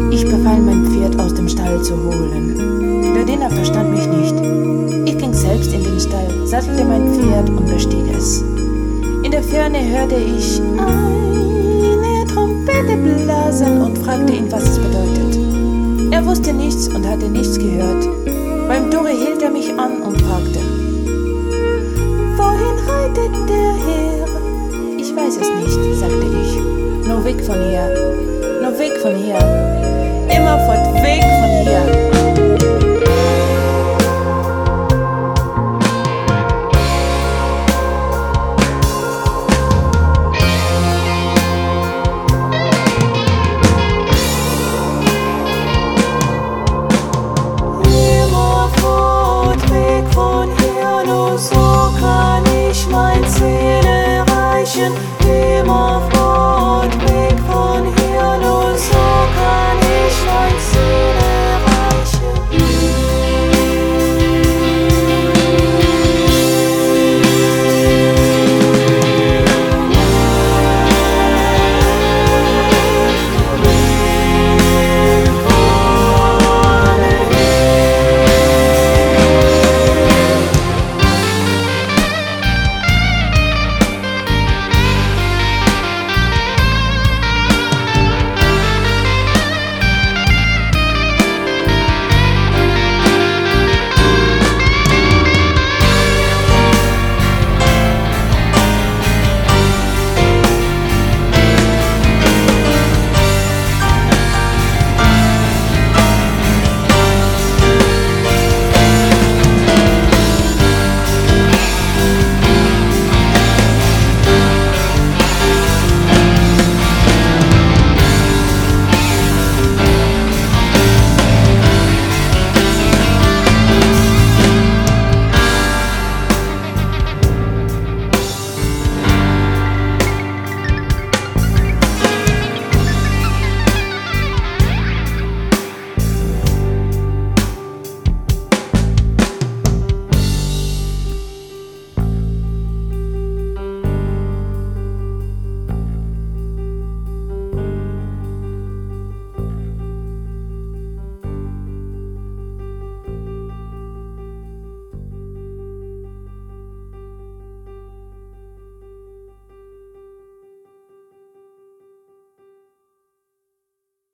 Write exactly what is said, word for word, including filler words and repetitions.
Ich befahl, mein Pferd aus dem Stall zu holen. Der Diener verstand mich nicht. Ich ging selbst in den Stall, sattelte mein Pferd und bestieg es. In der Ferne hörte ich eine Trompete blasen und fragte ihn, was es bedeutet. Er wusste nichts und hatte nichts gehört. Beim Tore hielt er mich an und fragte: Wohin reitet der Herr? Ich weiß es nicht, sagte ich. Nur weg von hier, nur weg von hier. Immer fort